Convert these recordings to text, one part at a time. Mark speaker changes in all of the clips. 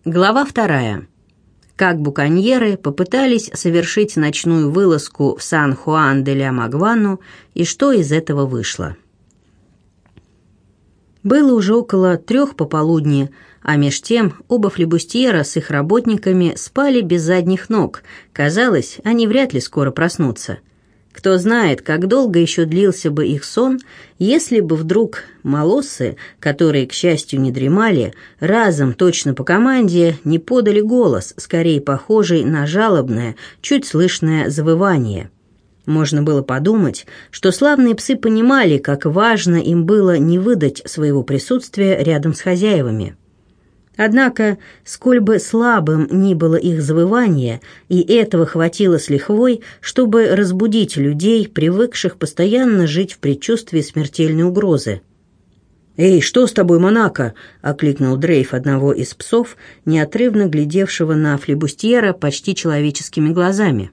Speaker 1: Глава 2. Как буконьеры попытались совершить ночную вылазку в Сан-Хуан-де-ля-Магуану и что из этого вышло. Было уже около 3 пополудни, а меж тем оба флибустьера с их работниками спали без задних ног. Казалось, они вряд ли скоро проснутся. Кто знает, как долго еще длился бы их сон, если бы вдруг молоссы, которые, к счастью, не дремали, разом, точно по команде, не подали голос, скорее похожий на жалобное, чуть слышное завывание. Можно было подумать, что славные псы понимали, как важно им было не выдать своего присутствия рядом с хозяевами. Однако, сколь бы слабым ни было их завывание, и этого хватило с лихвой, чтобы разбудить людей, привыкших постоянно жить в предчувствии смертельной угрозы. «Эй, что с тобой, Монако?» — окликнул Дрейф одного из псов, неотрывно глядевшего на флибустьера почти человеческими глазами.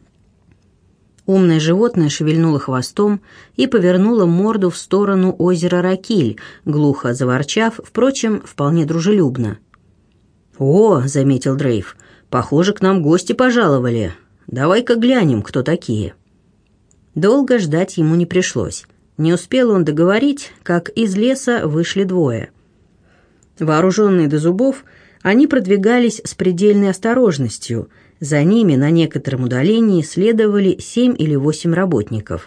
Speaker 1: Умное животное шевельнуло хвостом и повернуло морду в сторону озера Ракиль, глухо заворчав, впрочем, вполне дружелюбно. «О», — заметил Дрейф, — «похоже, к нам гости пожаловали. Давай-ка глянем, кто такие». Долго ждать ему не пришлось. Не успел он договорить, как из леса вышли двое. Вооруженные до зубов, они продвигались с предельной осторожностью. За ними на некотором удалении следовали 7 или 8 работников.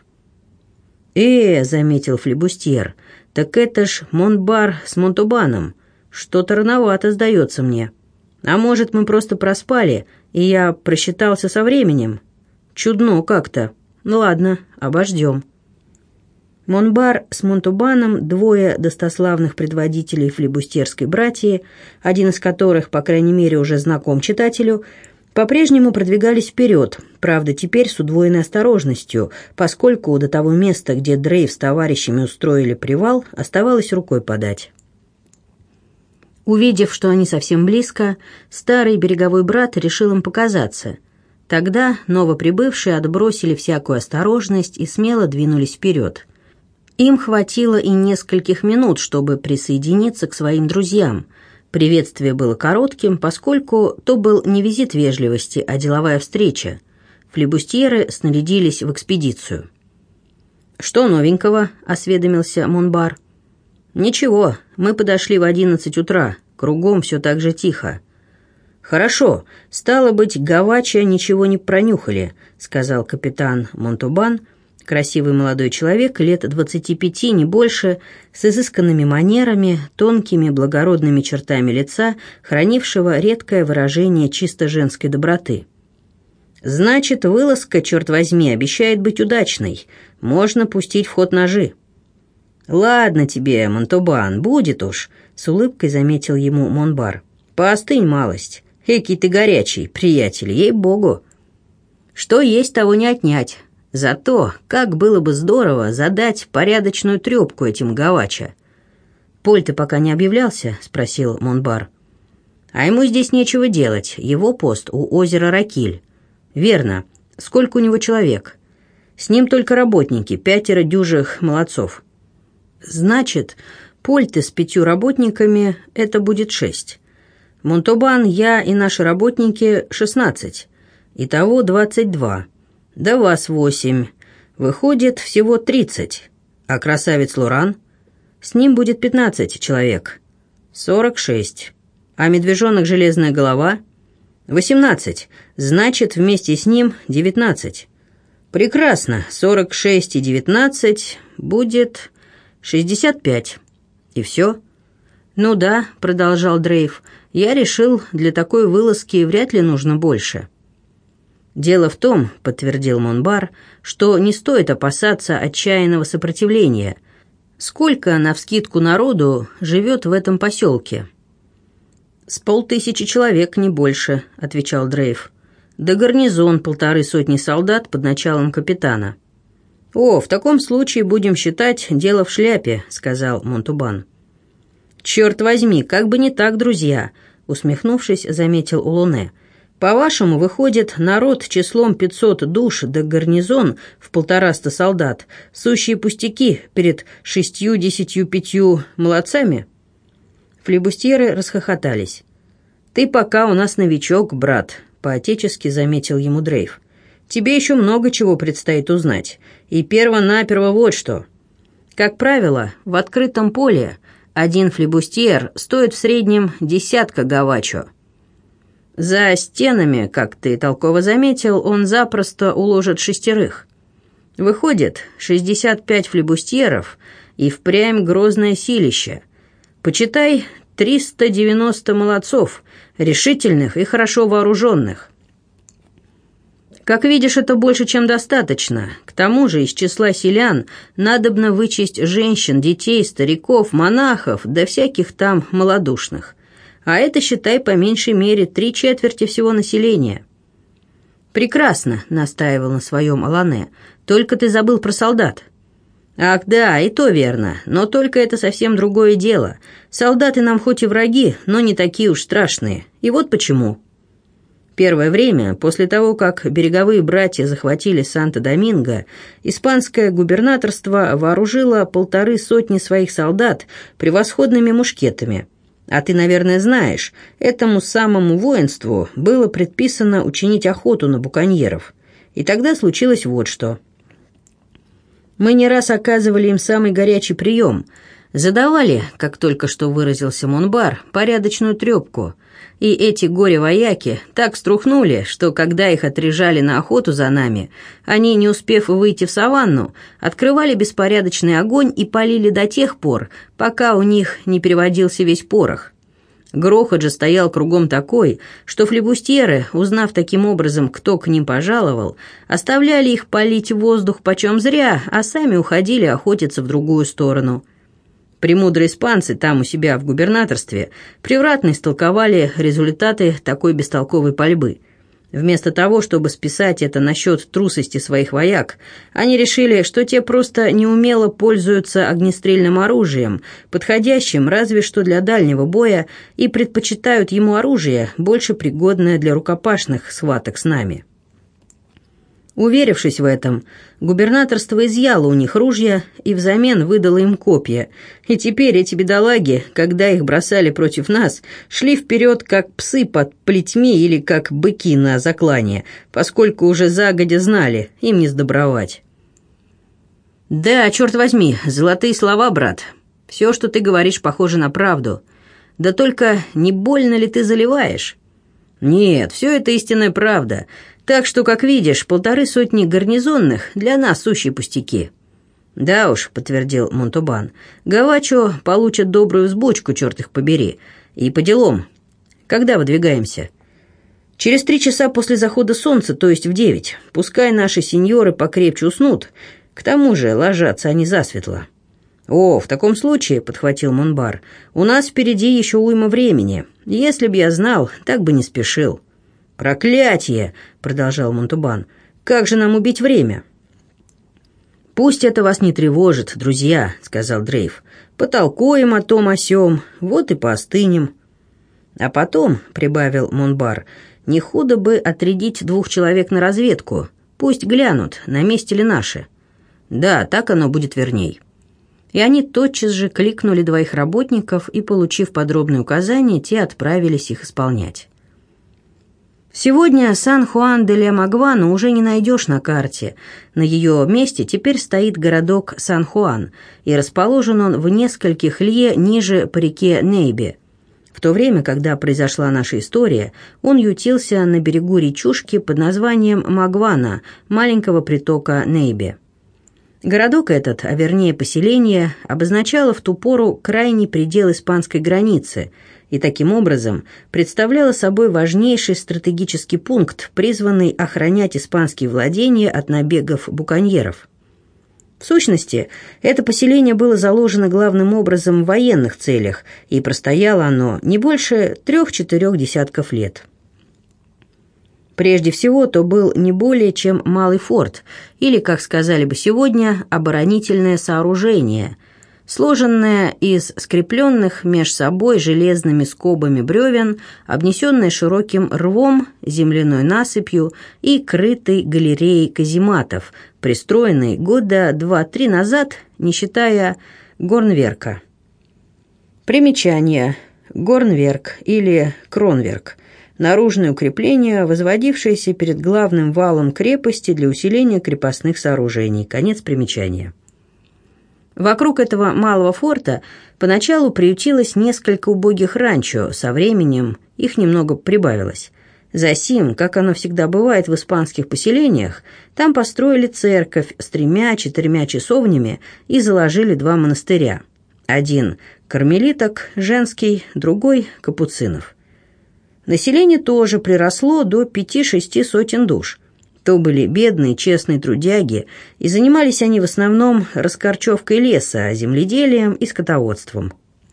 Speaker 1: Заметил флибустьер, — «так это ж Монбар с Монтубаном. Что-то рановато, сдается мне. А может, мы просто проспали, и я просчитался со временем? Чудно как-то. Ну ладно, обождем». Монбар с Монтубаном, 2 достославных предводителей флибустьерской братьи, один из которых, по крайней мере, уже знаком читателю, по-прежнему продвигались вперед, правда, теперь с удвоенной осторожностью, поскольку до того места, где Дрейф с товарищами устроили привал, оставалось рукой подать. Увидев, что они совсем близко, старый береговой брат решил им показаться. Тогда новоприбывшие отбросили всякую осторожность и смело двинулись вперед. Им хватило и нескольких минут, чтобы присоединиться к своим друзьям. Приветствие было коротким, поскольку то был не визит вежливости, а деловая встреча. Флибустьеры снарядились в экспедицию. «Что новенького?» — осведомился Монбар. «Ничего, мы подошли в 11 утра, кругом все так же тихо». «Хорошо, стало быть, гавача ничего не пронюхали», — сказал капитан Монтубан, красивый молодой человек, лет 25, не больше, с изысканными манерами, тонкими благородными чертами лица, хранившего редкое выражение чисто женской доброты. «Значит, вылазка, черт возьми, обещает быть удачной. Можно пустить в ход ножи». «Ладно тебе, Монтубан, будет уж», — с улыбкой заметил ему Монбар. «Поостынь малость. Экий ты горячий, приятель, ей-богу». «Что есть, того не отнять. Зато как было бы здорово задать порядочную трепку этим гавача». «Поль, ты пока не объявлялся?» — спросил Монбар. «А ему здесь нечего делать. Его пост у озера Ракиль». «Верно. Сколько у него человек?» «С ним только работники, 5 дюжих молодцов». «Значит, Поль, ты с 5 работниками, это будет 6. Монтубан, я и наши работники 16. Итого 22. Да вас 8. Выходит, всего 30. А красавец Лоран? С ним будет 15 человек. 46. А медвежонок Железная голова? 18. Значит, вместе с ним 19. Прекрасно. 46 и 19 будет 65. И все? Ну да, продолжал Дрейф, я решил, для такой вылазки вряд ли нужно больше. «Дело в том, — подтвердил Монбар, — что не стоит опасаться отчаянного сопротивления. Сколько, навскидку, народу живет в этом поселке?» «С 500 человек, не больше», — отвечал Дрейф. «Да гарнизон 150 солдат под началом капитана». «О, в таком случае будем считать дело в шляпе», — сказал Монтубан. «Черт возьми, как бы не так, друзья», — усмехнувшись, заметил Улуне. «По-вашему, выходит, народ числом 500 душ да гарнизон в 150 солдат, сущие пустяки перед 65 молодцами?» Флибустьеры расхохотались. «Ты пока у нас новичок, брат», — по-отечески заметил ему Дрейв. «Тебе еще много чего предстоит узнать. И перво-наперво вот что. Как правило, в открытом поле один флибустьер стоит в среднем 10 гавачо. За стенами, как ты толково заметил, он запросто уложит 6. Выходит, 65 флибустьеров и впрямь грозное силище. Почитай, 390 молодцов, решительных и хорошо вооруженных. Как видишь, это больше, чем достаточно. К тому же из числа селян надобно вычесть женщин, детей, стариков, монахов, да всяких там малодушных. А это, считай, по меньшей мере 3/4 всего населения. «Прекрасно», — настаивал на своем Алане, — «только ты забыл про солдат». «Ах да, и то верно, но только это совсем другое дело. Солдаты нам хоть и враги, но не такие уж страшные. И вот почему». Первое время, после того, как береговые братья захватили Санто-Доминго, испанское губернаторство вооружило 150 своих солдат превосходными мушкетами. А ты, наверное, знаешь, этому самому воинству было предписано учинить охоту на буконьеров. И тогда случилось вот что. Мы не раз оказывали им самый горячий прием. Задавали, как только что выразился Монбар, порядочную трепку. И эти горе-вояки так струхнули, что когда их отряжали на охоту за нами, они, не успев выйти в саванну, открывали беспорядочный огонь и палили до тех пор, пока у них не переводился весь порох. Грохот же стоял кругом такой, что флибустьеры, узнав таким образом, кто к ним пожаловал, оставляли их палить в воздух почем зря, а сами уходили охотиться в другую сторону. Премудрые испанцы там у себя в губернаторстве превратно истолковали результаты такой бестолковой пальбы. Вместо того, чтобы списать это насчет трусости своих вояк, они решили, что те просто неумело пользуются огнестрельным оружием, подходящим разве что для дальнего боя, и предпочитают ему оружие, больше пригодное для рукопашных схваток с нами. Уверившись в этом, губернаторство изъяло у них ружья и взамен выдало им копья, и теперь эти бедолаги, когда их бросали против нас, шли вперед как псы под плетьми или как быки на заклание, поскольку уже загодя знали, им не сдобровать. «Да, черт возьми, золотые слова, брат. Все, что ты говоришь, похоже на правду. Да только не больно ли ты заливаешь?» «Нет, все это истинная правда. Так что, как видишь, 150 гарнизонных для нас сущие пустяки». «Да уж», — подтвердил Монтубан, — «гавачо получат добрую взбучку, черт их побери. И по делам. Когда выдвигаемся?» «Через 3 часа после захода солнца, то есть в 9. Пускай наши сеньоры покрепче уснут. К тому же ложатся они засветло». «О, в таком случае», — подхватил Монбар, — «у нас впереди еще уйма времени. Если б я знал, так бы не спешил». «Проклятие!» — продолжал Монтубан. «Как же нам убить время?» «Пусть это вас не тревожит, друзья», — сказал Дрейв. «Потолкуем о том о сём, вот и поостынем». «А потом», — прибавил Монбар, — «не худо бы отрядить 2 человек на разведку. Пусть глянут, на месте ли наши». «Да, так оно будет верней». И они тотчас же кликнули 2 работников, и, получив подробные указания, те отправились их исполнять. Сегодня Сан-Хуан-де-ля-Магуана уже не найдешь на карте. На ее месте теперь стоит городок Сан-Хуан, и расположен он в нескольких лье ниже по реке Нейбе. В то время, когда произошла наша история, он ютился на берегу речушки под названием Магуана, маленького притока Нейбе. Городок этот, а вернее поселение, обозначало в ту пору крайний предел испанской границы и таким образом представляло собой важнейший стратегический пункт, призванный охранять испанские владения от набегов буконьеров. В сущности, это поселение было заложено главным образом в военных целях, и простояло оно не больше 3-4 десятков лет. Прежде всего, то был не более чем малый форт, или, как сказали бы сегодня, оборонительное сооружение, сложенное из скрепленных меж собой железными скобами бревен, обнесенное широким рвом, земляной насыпью и крытой галереей казематов, пристроенной года 2-3 назад, не считая горнверка. Примечание. горнверк или кронверк, наружное укрепление, возводившееся перед главным валом крепости для усиления крепостных сооружений. Конец примечания. Вокруг этого малого форта поначалу приютилось несколько убогих ранчо, со временем их немного прибавилось. Засим, как оно всегда бывает в испанских поселениях, там построили церковь с 3-4 часовнями и заложили 2 монастыря. Один кармелиток, женский, другой капуцинов. Население тоже приросло до 5-6 сотен душ. То были бедные, честные трудяги, и занимались они в основном раскорчевкой леса, земледелием и скотоводством.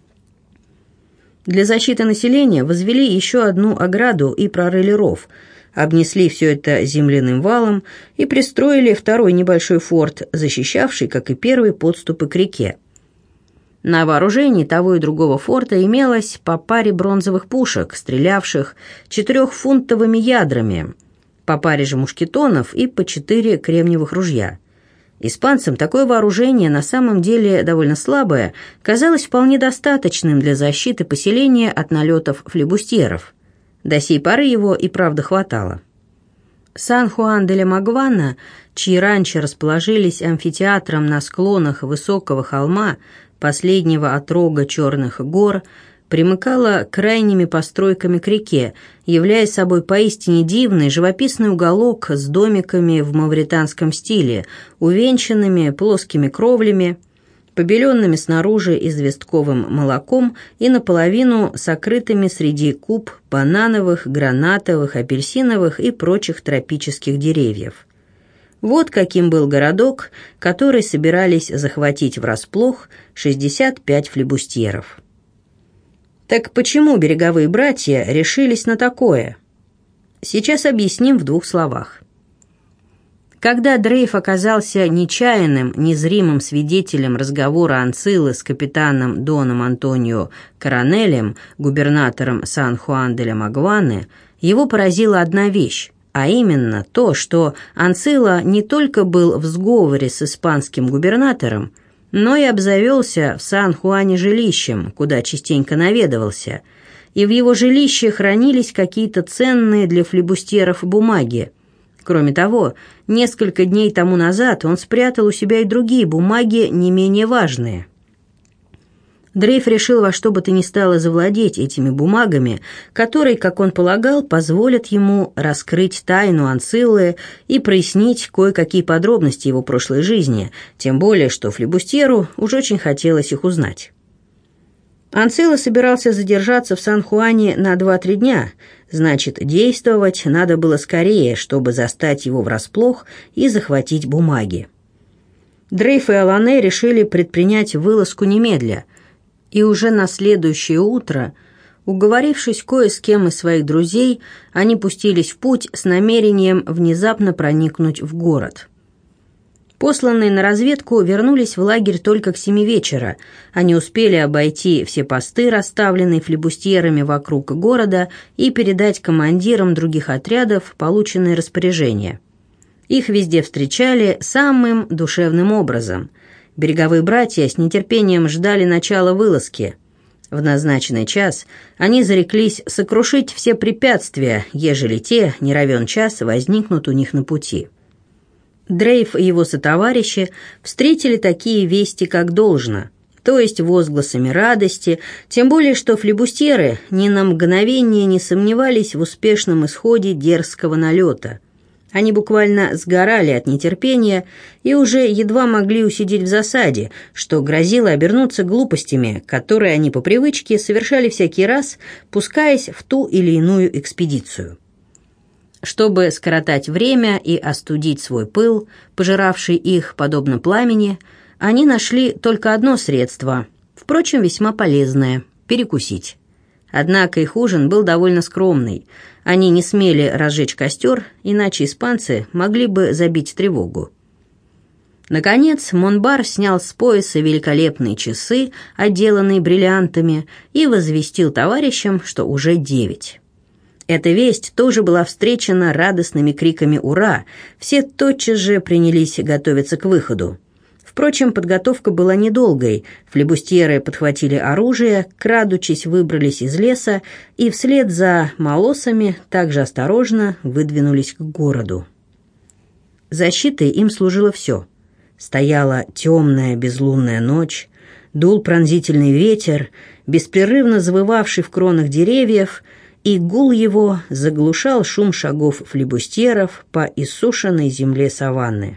Speaker 1: Для защиты населения возвели еще одну ограду и прорыли ров, обнесли все это земляным валом и пристроили второй небольшой форт, защищавший, как и первый, подступы к реке. На вооружении того и другого форта имелось по паре бронзовых пушек, стрелявших 4-фунтовыми ядрами, по паре же мушкетонов и по 4 кремниевых ружья. Испанцам такое вооружение, на самом деле довольно слабое, казалось вполне достаточным для защиты поселения от налетов флибустьеров. До сей поры его и правда хватало. Сан-Хуан-де-ля-Магуана, чьи ранчо расположились амфитеатром на склонах высокого холма, последнего отрога Черных гор, примыкала крайними постройками к реке, являя собой поистине дивный живописный уголок с домиками в мавританском стиле, увенчанными плоскими кровлями, побеленными снаружи известковым молоком и наполовину сокрытыми среди куп банановых, гранатовых, апельсиновых и прочих тропических деревьев. Вот каким был городок, который собирались захватить врасплох 65 флибустьеров. Так почему береговые братья решились на такое? Сейчас объясним в 2 словах. Когда Дрейф оказался нечаянным, незримым свидетелем разговора Анциллы с капитаном Доном Антонио Коронелем, губернатором Сан-Хуан-де-ля-Магуаны, его поразила одна вещь, а именно то, что Анцилла не только был в сговоре с испанским губернатором, но и обзавелся в Сан-Хуане жилищем, куда частенько наведывался, и в его жилище хранились какие-то ценные для флибустьеров бумаги. Кроме того, несколько дней тому назад он спрятал у себя и другие бумаги, не менее важные. Дрейф решил во что бы то ни стало завладеть этими бумагами, которые, как он полагал, позволят ему раскрыть тайну Анциллы и прояснить кое-какие подробности его прошлой жизни, тем более, что флибустьеру уж очень хотелось их узнать. Анцилла собирался задержаться в Сан-Хуане на 2-3 дня, значит, действовать надо было скорее, чтобы застать его врасплох и захватить бумаги. Дрейф и Алане решили предпринять вылазку немедля, и уже на следующее утро, уговорившись кое с кем из своих друзей, они пустились в путь с намерением внезапно проникнуть в город. Посланные на разведку вернулись в лагерь только к 7 вечера. Они успели обойти все посты, расставленные флибустьерами вокруг города, и передать командирам других отрядов полученные распоряжения. Их везде встречали самым душевным образом. Береговые братья с нетерпением ждали начала вылазки. В назначенный час они зареклись сокрушить все препятствия, ежели те, не равен час, возникнут у них на пути. Дрейф и его сотоварищи встретили такие вести как должно, то есть возгласами радости, тем более что флибустьеры ни на мгновение не сомневались в успешном исходе дерзкого налета. Они буквально сгорали от нетерпения и уже едва могли усидеть в засаде, что грозило обернуться глупостями, которые они по привычке совершали всякий раз, пускаясь в ту или иную экспедицию. Чтобы скоротать время и остудить свой пыл, пожиравший их подобно пламени, они нашли только одно средство, впрочем, весьма полезное – перекусить. Однако их ужин был довольно скромный. Они не смели разжечь костер, иначе испанцы могли бы забить тревогу. Наконец, Монбар снял с пояса великолепные часы, отделанные бриллиантами, и возвестил товарищам, что уже 9. Эта весть тоже была встречена радостными криками «Ура!». Все тотчас же принялись готовиться к выходу. В Впрочем, подготовка была недолгой. Флибустьеры подхватили оружие, крадучись, выбрались из леса и вслед за молосами также осторожно выдвинулись к городу. Защитой им служило все. Стояла темная безлунная ночь, дул пронзительный ветер, беспрерывно завывавший в кронах деревьев, и гул его заглушал шум шагов флибустьеров по иссушенной земле саванны.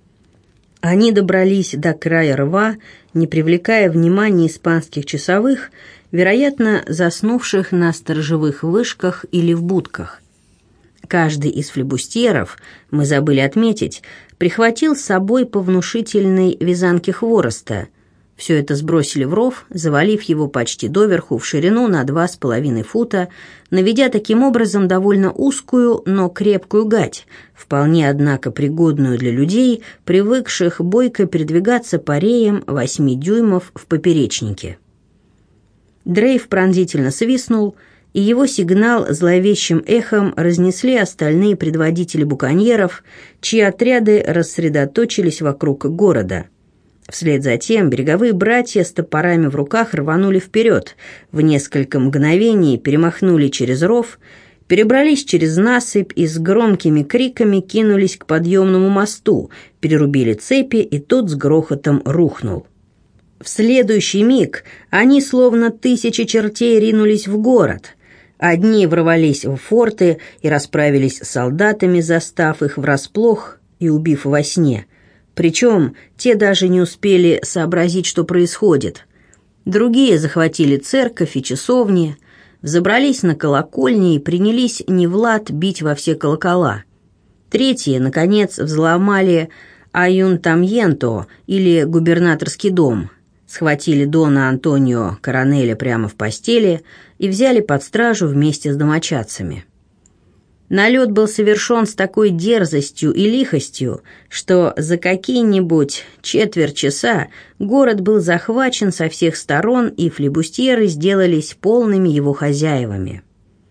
Speaker 1: Они добрались до края рва, не привлекая внимания испанских часовых, вероятно, заснувших на сторожевых вышках или в будках. Каждый из флибустьеров, мы забыли отметить, прихватил с собой по внушительной вязанке хвороста. Все это сбросили в ров, завалив его почти доверху в ширину на 2,5 фута, наведя таким образом довольно узкую, но крепкую гать, вполне, однако, пригодную для людей, привыкших бойко передвигаться по реям 8 дюймов в поперечнике. Дрейв пронзительно свистнул, и его сигнал зловещим эхом разнесли остальные предводители буконьеров, чьи отряды рассредоточились вокруг города. Вслед за тем береговые братья с топорами в руках рванули вперед, в несколько мгновений перемахнули через ров, перебрались через насыпь и с громкими криками кинулись к подъемному мосту, перерубили цепи, и тот с грохотом рухнул. В следующий миг они, словно тысячи чертей, ринулись в город. Одни ворвались в форты и расправились с солдатами, застав их врасплох и убив во сне. Причем те даже не успели сообразить, что происходит. Другие захватили церковь и часовни, взобрались на колокольни и принялись не в лад бить во все колокола. Третьи, наконец, взломали Аюнтамьенто, или губернаторский дом, схватили дона Антонио Коронеля прямо в постели и взяли под стражу вместе с домочадцами. Налет был совершен с такой дерзостью и лихостью, что за какие-нибудь четверть часа город был захвачен со всех сторон, и флибустьеры сделались полными его хозяевами.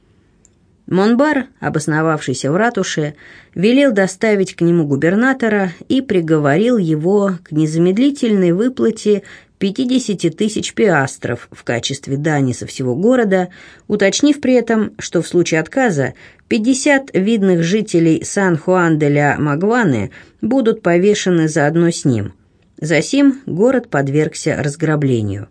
Speaker 1: Монбар, обосновавшийся в ратуше, велел доставить к нему губернатора и приговорил его к незамедлительной выплате 50 тысяч пиастров в качестве дани со всего города, уточнив при этом, что в случае отказа 50 видных жителей Сан-Хуан-де-ля-Магуаны будут повешены заодно с ним. Засим город подвергся разграблению.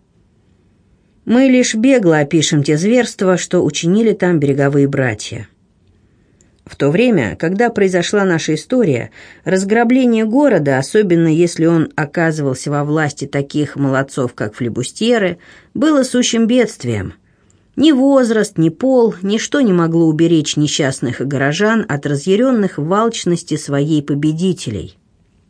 Speaker 1: Мы лишь бегло опишем те зверства, что учинили там береговые братья. В то время, когда произошла наша история, разграбление города, особенно если он оказывался во власти таких молодцов, как флибустьеры, было сущим бедствием. Ни возраст, ни пол, ничто не могло уберечь несчастных горожан от разъяренных в алчности своей победителей.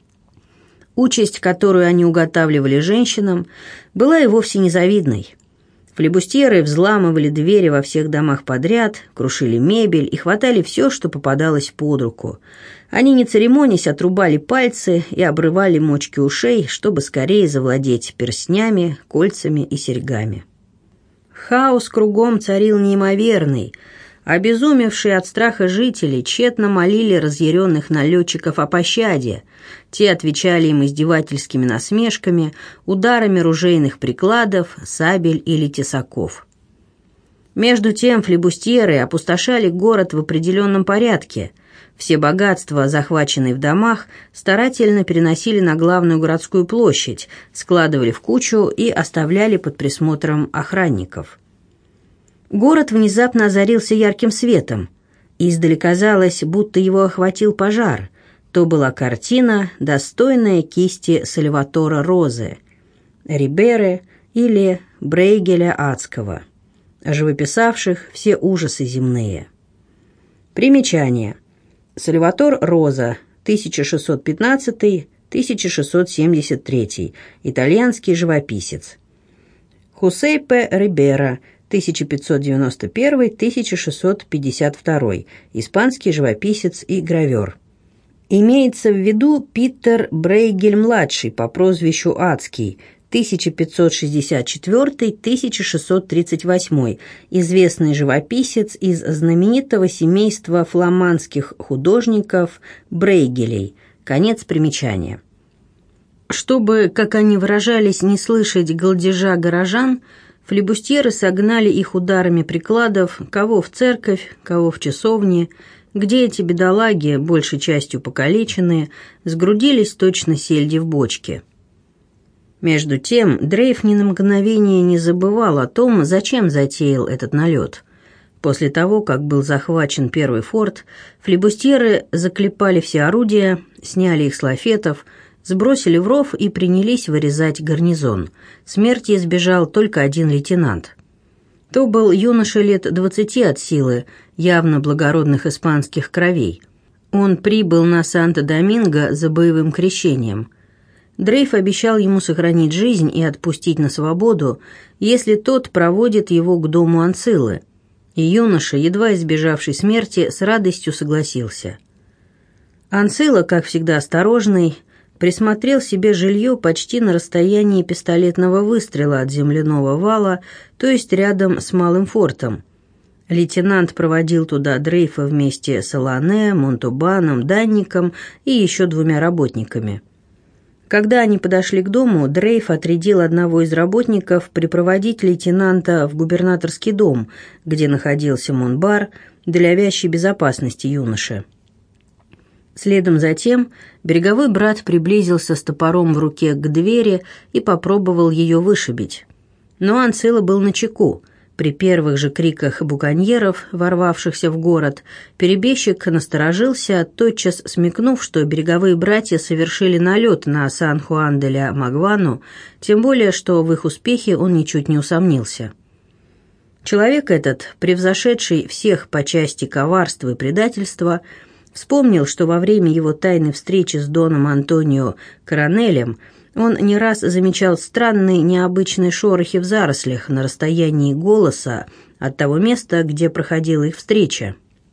Speaker 1: Участь, которую они уготавливали женщинам, была и вовсе незавидной. Флибустьеры взламывали двери во всех домах подряд, крушили мебель и хватали все, что попадалось под руку. Они, не церемонясь, отрубали пальцы и обрывали мочки ушей, чтобы скорее завладеть перстнями, кольцами и серьгами. Хаос кругом царил неимоверный. Обезумевшие от страха жители тщетно молили разъяренных налетчиков о пощаде. Те отвечали им издевательскими насмешками, ударами ружейных прикладов, сабель или тесаков. Между тем флибустьеры опустошали город в определенном порядке. Все богатства, захваченные в домах, старательно переносили на главную городскую площадь, складывали в кучу и оставляли под присмотром охранников. Город внезапно озарился ярким светом. Издали казалось, будто его охватил пожар. То была картина, достойная кисти Сальватора Розе, Риберы или Брейгеля Адского, живописавших все ужасы земные. Примечание. Сальватор Роза, 1615-1673, итальянский живописец. Хусейпе Рибера, 1591-1652, испанский живописец и гравер. Имеется в виду Питер Брейгель-младший по прозвищу Адский, 1564-1638, известный живописец из знаменитого семейства фламандских художников Брейгелей. Конец примечания. Чтобы, как они выражались, не слышать галдежа горожан, флибустьеры согнали их ударами прикладов, кого в церковь, кого в часовни, где эти бедолаги, большей частью покалеченные, сгрудились точно сельди в бочке. Между тем, Дрейф ни на мгновение не забывал о том, зачем затеял этот налет. После того, как был захвачен первый форт, флибустьеры заклепали все орудия, сняли их с лафетов, сбросили в ров и принялись вырезать гарнизон. Смерти избежал только один лейтенант. То был юноша лет 20 от силы, явно благородных испанских кровей. Он прибыл на Санто-Доминго за боевым крещением. Дрейф обещал ему сохранить жизнь и отпустить на свободу, если тот проводит его к дому Анцилы. И юноша, едва избежавший смерти, с радостью согласился. Анцила, как всегда осторожный, присмотрел себе жилье почти на расстоянии пистолетного выстрела от земляного вала, то есть рядом с малым фортом. Лейтенант проводил туда Дрейфа вместе с Алане, Монтубаном, Данником и еще 2 работниками. Когда они подошли к дому, Дрейф отрядил одного из работников припроводить лейтенанта в губернаторский дом, где находился Монбар, для вящей безопасности юноши. Следом за тем береговой брат приблизился с топором в руке к двери и попробовал ее вышибить. Но Анцила был начеку. При первых же криках буконьеров, ворвавшихся в город, перебежчик насторожился, тотчас смекнув, что береговые братья совершили налет на Сан-Хуан-де-ля-Магуану, тем более, что в их успехе он ничуть не усомнился. Человек этот, превзошедший всех по части коварства и предательства, вспомнил, что во время его тайной встречи с доном Антонио Коронелем он не раз замечал странные необычные шорохи в зарослях на расстоянии голоса от того места, где проходила их встреча.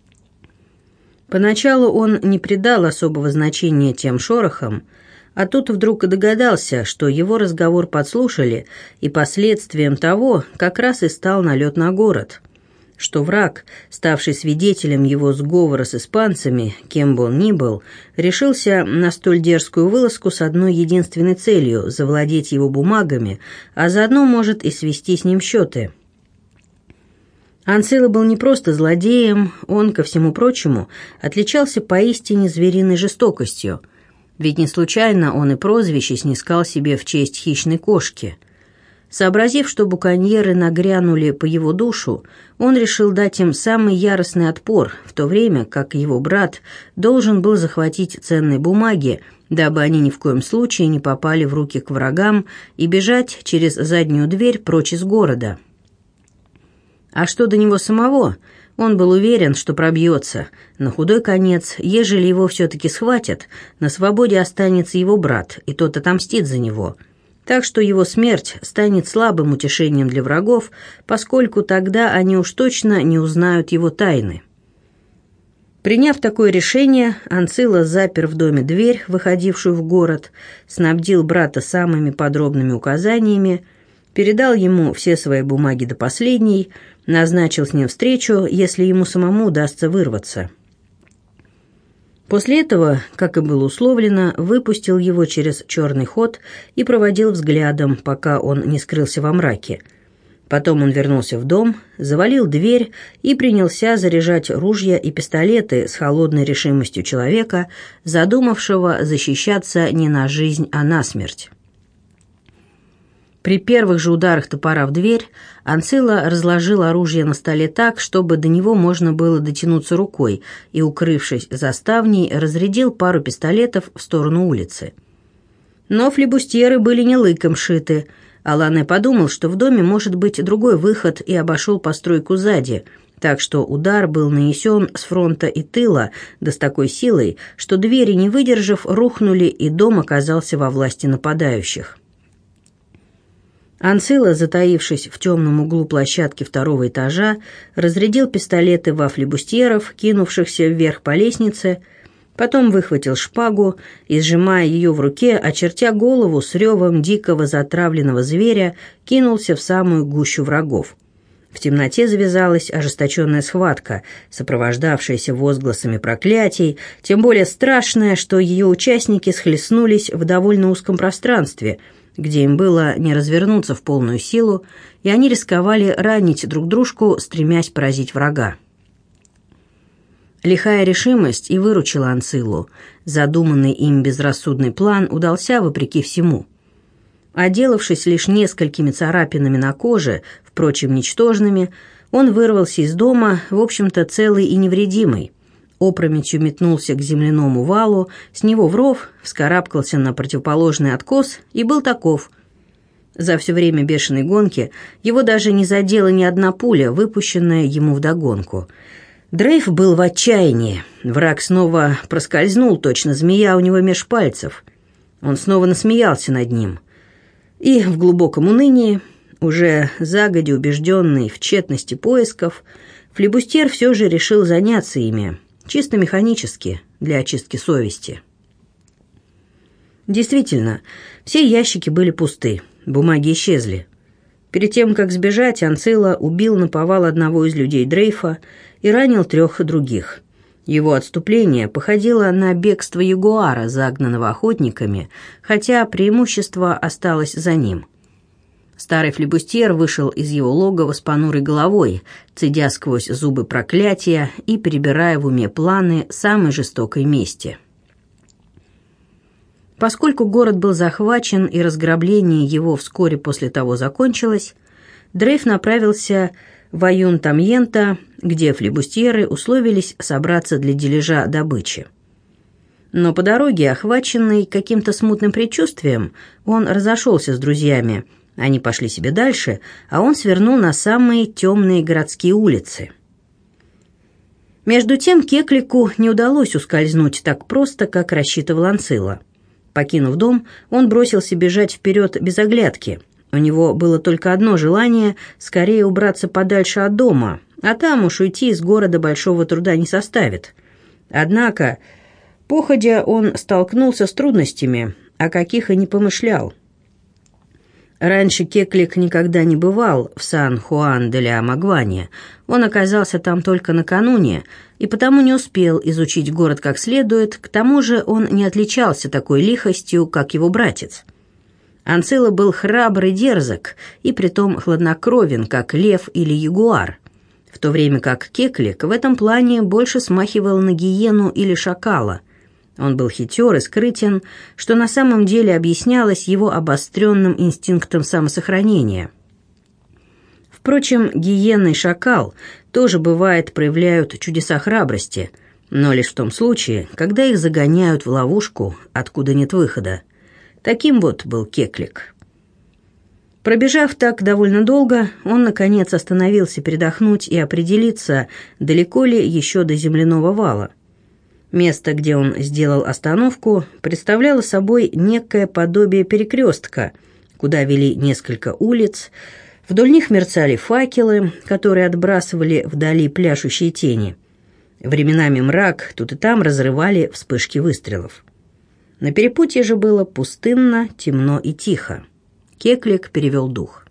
Speaker 1: Поначалу он не придал особого значения тем шорохам, а тут вдруг догадался, что его разговор подслушали, и последствием того как раз и стал налет на город. Что враг, ставший свидетелем его сговора с испанцами, кем бы он ни был, решился на столь дерзкую вылазку с одной единственной целью – завладеть его бумагами, а заодно, может, и свести с ним счеты. Анцила был не просто злодеем, он, ко всему прочему, отличался поистине звериной жестокостью, ведь не случайно он и прозвище снискал себе в честь хищной кошки. Сообразив, что буконьеры нагрянули по его душу, он решил дать им самый яростный отпор, в то время как его брат должен был захватить ценные бумаги, дабы они ни в коем случае не попали в руки к врагам и бежать через заднюю дверь прочь из города. А что до него самого, он был уверен, что пробьется. На худой конец, ежели его все-таки схватят, на свободе останется его брат, и тот отомстит за него. Так что его смерть станет слабым утешением для врагов, поскольку тогда они уж точно не узнают его тайны. Приняв такое решение, Анцила запер в доме дверь, выходившую в город, снабдил брата самыми подробными указаниями, передал ему все свои бумаги до последней, назначил с ним встречу, если ему самому удастся вырваться. После этого, как и было условлено, выпустил его через черный ход и проводил взглядом, пока он не скрылся во мраке. Потом он вернулся в дом, завалил дверь и принялся заряжать ружья и пистолеты с холодной решимостью человека, задумавшего защищаться не на жизнь, а на смерть. При первых же ударах топора в дверь Анцила разложил оружие на столе так, чтобы до него можно было дотянуться рукой, и, укрывшись за ставней, разрядил пару пистолетов в сторону улицы. Но флибустьеры были не лыком шиты. Алане подумал, что в доме может быть другой выход, и обошел постройку сзади, так что удар был нанесен с фронта и тыла, да с такой силой, что двери, не выдержав, рухнули, и дом оказался во власти нападающих. Анцила, затаившись в темном углу площадки 2-го этажа, разрядил пистолеты во флибустьеров, кинувшихся вверх по лестнице, потом выхватил шпагу и, сжимая ее в руке, очертя голову с ревом дикого затравленного зверя, кинулся в самую гущу врагов. В темноте завязалась ожесточенная схватка, сопровождавшаяся возгласами проклятий, тем более страшная, что ее участники схлестнулись в довольно узком пространстве, где им было не развернуться в полную силу, и они рисковали ранить друг дружку, стремясь поразить врага. Лихая решимость и выручила Анцилу. Задуманный им безрассудный план удался вопреки всему. Отделавшись лишь несколькими царапинами на коже, впрочем, ничтожными, он вырвался из дома, в общем-то, целый и невредимый. Опрометью метнулся к земляному валу, с него в ров, вскарабкался на противоположный откос и был таков. За все время бешеной гонки его даже не задела ни одна пуля, выпущенная ему вдогонку. Дрейф был в отчаянии. Враг снова проскользнул, точно змея у него меж пальцев. Он снова насмеялся над ним. И в глубоком унынии, уже загодя убежденный в тщетности поисков, флибустьер все же решил заняться ими, чисто механически, для очистки совести. Действительно, все ящики были пусты, бумаги исчезли. Перед тем, как сбежать, Анцила убил наповал одного из людей Дрейфа и ранил 3 других. Его отступление походило на бегство ягуара, загнанного охотниками, хотя преимущество осталось за ним. Старый флибустьер вышел из его логова с понурой головой, цедя сквозь зубы проклятия и перебирая в уме планы самой жестокой мести. Поскольку город был захвачен и разграбление его вскоре после того закончилось, Дрейф направился в Аюн-Тамьента, где флибустьеры условились собраться для дележа добычи. Но по дороге, охваченный каким-то смутным предчувствием, он разошелся с друзьями. Они пошли себе дальше, а он свернул на самые темные городские улицы. Между тем Кеклику не удалось ускользнуть так просто, как рассчитывал Анцила. Покинув дом, он бросился бежать вперед без оглядки. У него было только одно желание – скорее убраться подальше от дома, а там уж уйти из города большого труда не составит. Однако, походя, он столкнулся с трудностями, о каких и не помышлял. Раньше Кеклик никогда не бывал в Сан-Хуан-де-ля-Магуане. Он оказался там только накануне, и потому не успел изучить город как следует, к тому же он не отличался такой лихостью, как его братец. Анцила был храбр и дерзок, и притом хладнокровен, как лев или ягуар, в то время как Кеклик в этом плане больше смахивал на гиену или шакала. Он был хитер и скрытен, что на самом деле объяснялось его обостренным инстинктом самосохранения. Впрочем, гиена и шакал тоже, бывает, проявляют чудеса храбрости, но лишь в том случае, когда их загоняют в ловушку, откуда нет выхода. Таким вот был Кеклик. Пробежав так довольно долго, он, наконец, остановился передохнуть и определиться, далеко ли еще до земляного вала. Место, где он сделал остановку, представляло собой некое подобие перекрестка, куда вели несколько улиц. Вдоль них мерцали факелы, которые отбрасывали вдали пляшущие тени. Временами мрак тут и там разрывали вспышки выстрелов. На перепутье же было пустынно, темно и тихо. Кеклик перевел дух.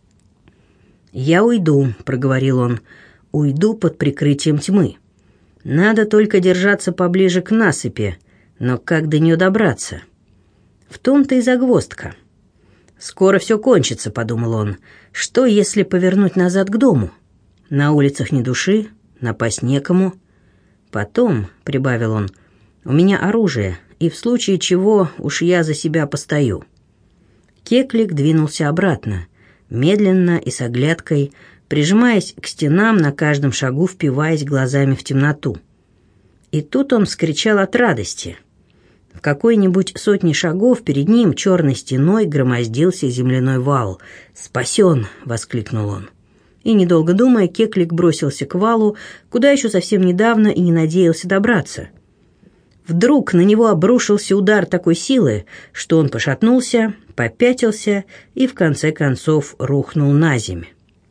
Speaker 1: «Я уйду», — проговорил он, — «уйду под прикрытием тьмы. Надо только держаться поближе к насыпи, но как до нее добраться? В том-то и загвоздка. Скоро все кончится», — подумал он. «Что, если повернуть назад к дому? На улицах ни души, напасть некому. Потом», — прибавил он, — «у меня оружие, и в случае чего уж я за себя постою». Кеклик двинулся обратно, медленно и с оглядкой, прижимаясь к стенам, на каждом шагу впиваясь глазами в темноту. И тут он вскричал от радости. В какой-нибудь сотне шагов перед ним черной стеной громоздился земляной вал. «Спасен!» — воскликнул он. И, недолго думая, Кеклик бросился к валу, куда еще совсем недавно и не надеялся добраться. Вдруг на него обрушился удар такой силы, что он пошатнулся, попятился и, в конце концов, рухнул на землю.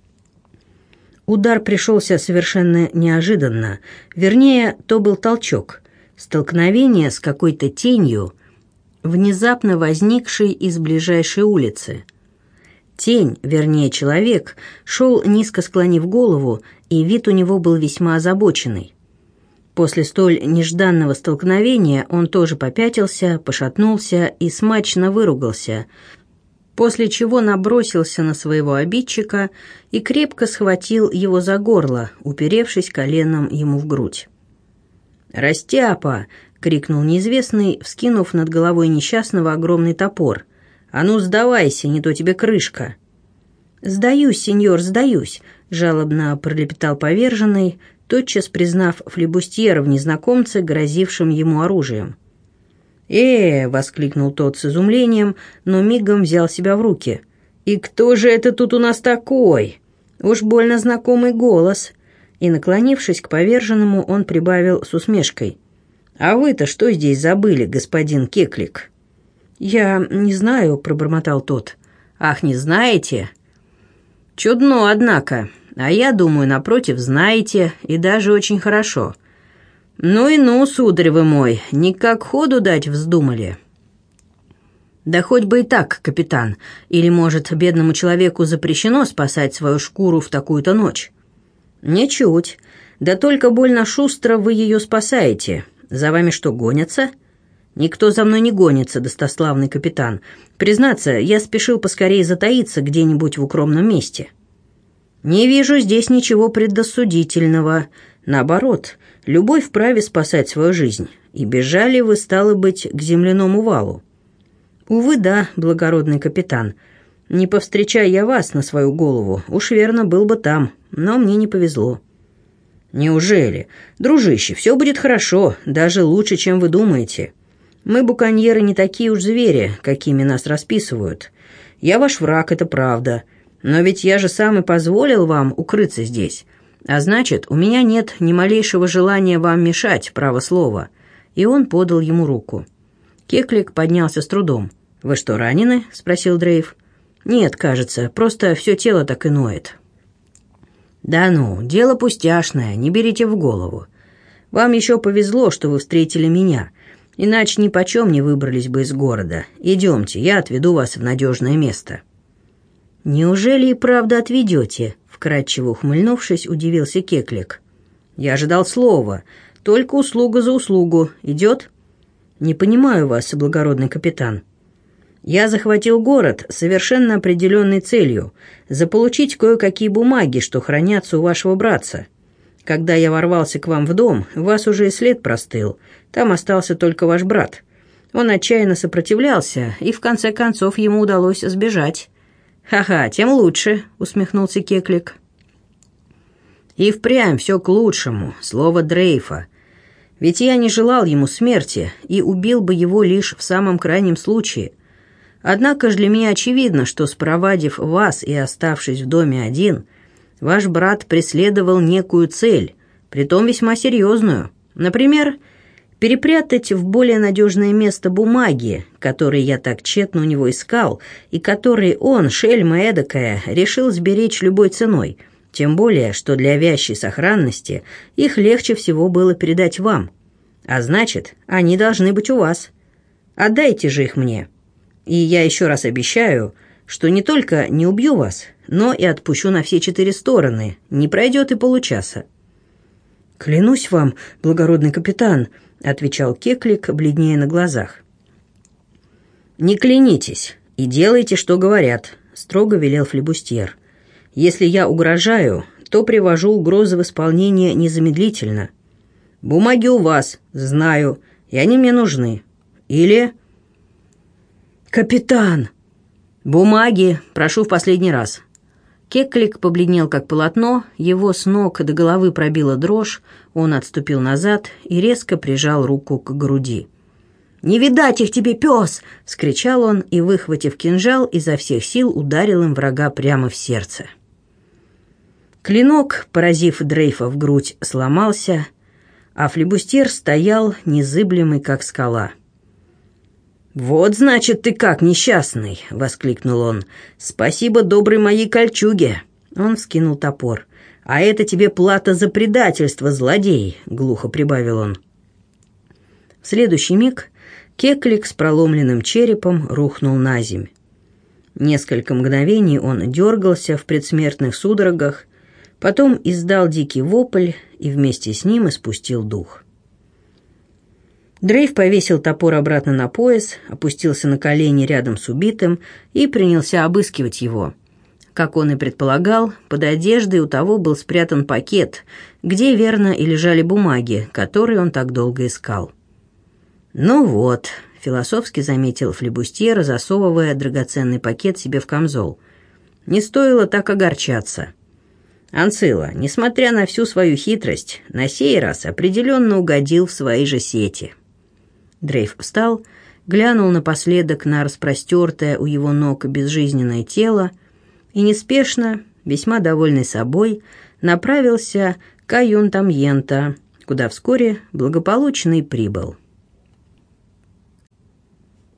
Speaker 1: Удар пришелся совершенно неожиданно, вернее, то был толчок, столкновение с какой-то тенью, внезапно возникшей из ближайшей улицы. Тень, вернее человек, шел низко склонив голову, и вид у него был весьма озабоченный. После столь нежданного столкновения он тоже попятился, пошатнулся и смачно выругался, после чего набросился на своего обидчика и крепко схватил его за горло, уперевшись коленом ему в грудь. «Растяпа!» — крикнул неизвестный, вскинув над головой несчастного огромный топор. «А ну, сдавайся, не то тебе крышка!» «Сдаюсь, сеньор, сдаюсь!» — жалобно пролепетал поверженный, тотчас признав флибустьера в незнакомце, грозившем ему оружием. Воскликнул тот с изумлением, но мигом взял себя в руки. «И кто же это тут у нас такой? Уж больно знакомый голос!» И, наклонившись к поверженному, он прибавил с усмешкой. «А вы-то что здесь забыли, господин Кеклик?» «Я не знаю», — пробормотал тот. «Ах, не знаете?» «Чудно, однако. А я думаю, напротив, знаете, и даже очень хорошо. Ну и ну, сударь вы мой, никак ходу дать вздумали». «Да хоть бы и так, капитан. Или, может, бедному человеку запрещено спасать свою шкуру в такую-то ночь?» «Ничуть. Да только больно шустро вы ее спасаете. За вами что, гонятся?» «Никто за мной не гонится, достославный капитан. Признаться, я спешил поскорее затаиться где-нибудь в укромном месте». «Не вижу здесь ничего предосудительного. Наоборот, любой вправе спасать свою жизнь. И бежали вы, стало быть, к земляному валу». «Увы, да, благородный капитан. Не повстречая я вас на свою голову, уж верно был бы там, но мне не повезло». «Неужели? Дружище, все будет хорошо, даже лучше, чем вы думаете. Мы, буконьеры, не такие уж звери, какими нас расписывают. Я ваш враг, это правда. Но ведь я же сам и позволил вам укрыться здесь. А значит, у меня нет ни малейшего желания вам мешать, право слово». И он подал ему руку. Кеклик поднялся с трудом. «Вы что, ранены?» — спросил Дрейв. «Нет, кажется, просто все тело так и ноет». «Да ну, дело пустяшное, не берите в голову. Вам еще повезло, что вы встретили меня, иначе ни почем не выбрались бы из города. Идемте, я отведу вас в надежное место». «Неужели и правда отведете?» — вкратчиво ухмыльнувшись, удивился Кеклик. «Я ожидал слова, только услуга за услугу. Идет?» «Не понимаю вас, благородный капитан». «Я захватил город с совершенно определенной целью – заполучить кое-какие бумаги, что хранятся у вашего братца. Когда я ворвался к вам в дом, вас уже и след простыл. Там остался только ваш брат. Он отчаянно сопротивлялся, и в конце концов ему удалось сбежать». «Ха-ха, тем лучше», — усмехнулся Кеклик. «И впрямь все к лучшему, слово Дрейфа. Ведь я не желал ему смерти и убил бы его лишь в самом крайнем случае. Однако же для меня очевидно, что, спровадив вас и оставшись в доме один, ваш брат преследовал некую цель, притом весьма серьезную. Например, перепрятать в более надежное место бумаги, которые я так тщетно у него искал, и которые он, шельма эдакая, решил сберечь любой ценой, тем более, что для вящей сохранности их легче всего было передать вам. А значит, они должны быть у вас. Отдайте же их мне. И я еще раз обещаю, что не только не убью вас, но и отпущу на все 4 стороны, не пройдет и получаса». «Клянусь вам, благородный капитан», — отвечал Кеклик, бледнее на глазах. «Не клянитесь и делайте, что говорят», — строго велел флибустьер. «Если я угрожаю, то привожу угрозы в исполнение незамедлительно. Бумаги у вас, знаю, и они мне нужны. Или...» «Капитан!» «Бумаги, прошу в последний раз». Кеклик побледнел, как полотно, его с ног до головы пробила дрожь, он отступил назад и резко прижал руку к груди. «Не видать их тебе, пес!» — вскричал он и, выхватив кинжал, изо всех сил ударил им врага прямо в сердце. Клинок, поразив Дрейфа в грудь, сломался, а флибустьер стоял, незыблемый, как скала. «Вот, значит, ты как, несчастный!» — воскликнул он. «Спасибо доброй моей кольчуге!» Он вскинул топор. «А это тебе плата за предательство, злодей!» — глухо прибавил он. В следующий миг Кеклик с проломленным черепом рухнул на земь. Несколько мгновений он дергался в предсмертных судорогах, потом издал дикий вопль и вместе с ним испустил дух. Дрейв повесил топор обратно на пояс, опустился на колени рядом с убитым и принялся обыскивать его. Как он и предполагал, под одеждой у того был спрятан пакет, где, верно, и лежали бумаги, которые он так долго искал. «Ну вот», — философски заметил флебустьер, засовывая драгоценный пакет себе в камзол. «Не стоило так огорчаться. Анцилла, несмотря на всю свою хитрость, на сей раз определенно угодил в свои же сети». Дрейв встал, глянул напоследок на распростертое у его ног безжизненное тело и неспешно, весьма довольный собой, направился к Аюнтамьента, куда вскоре благополучно и прибыл.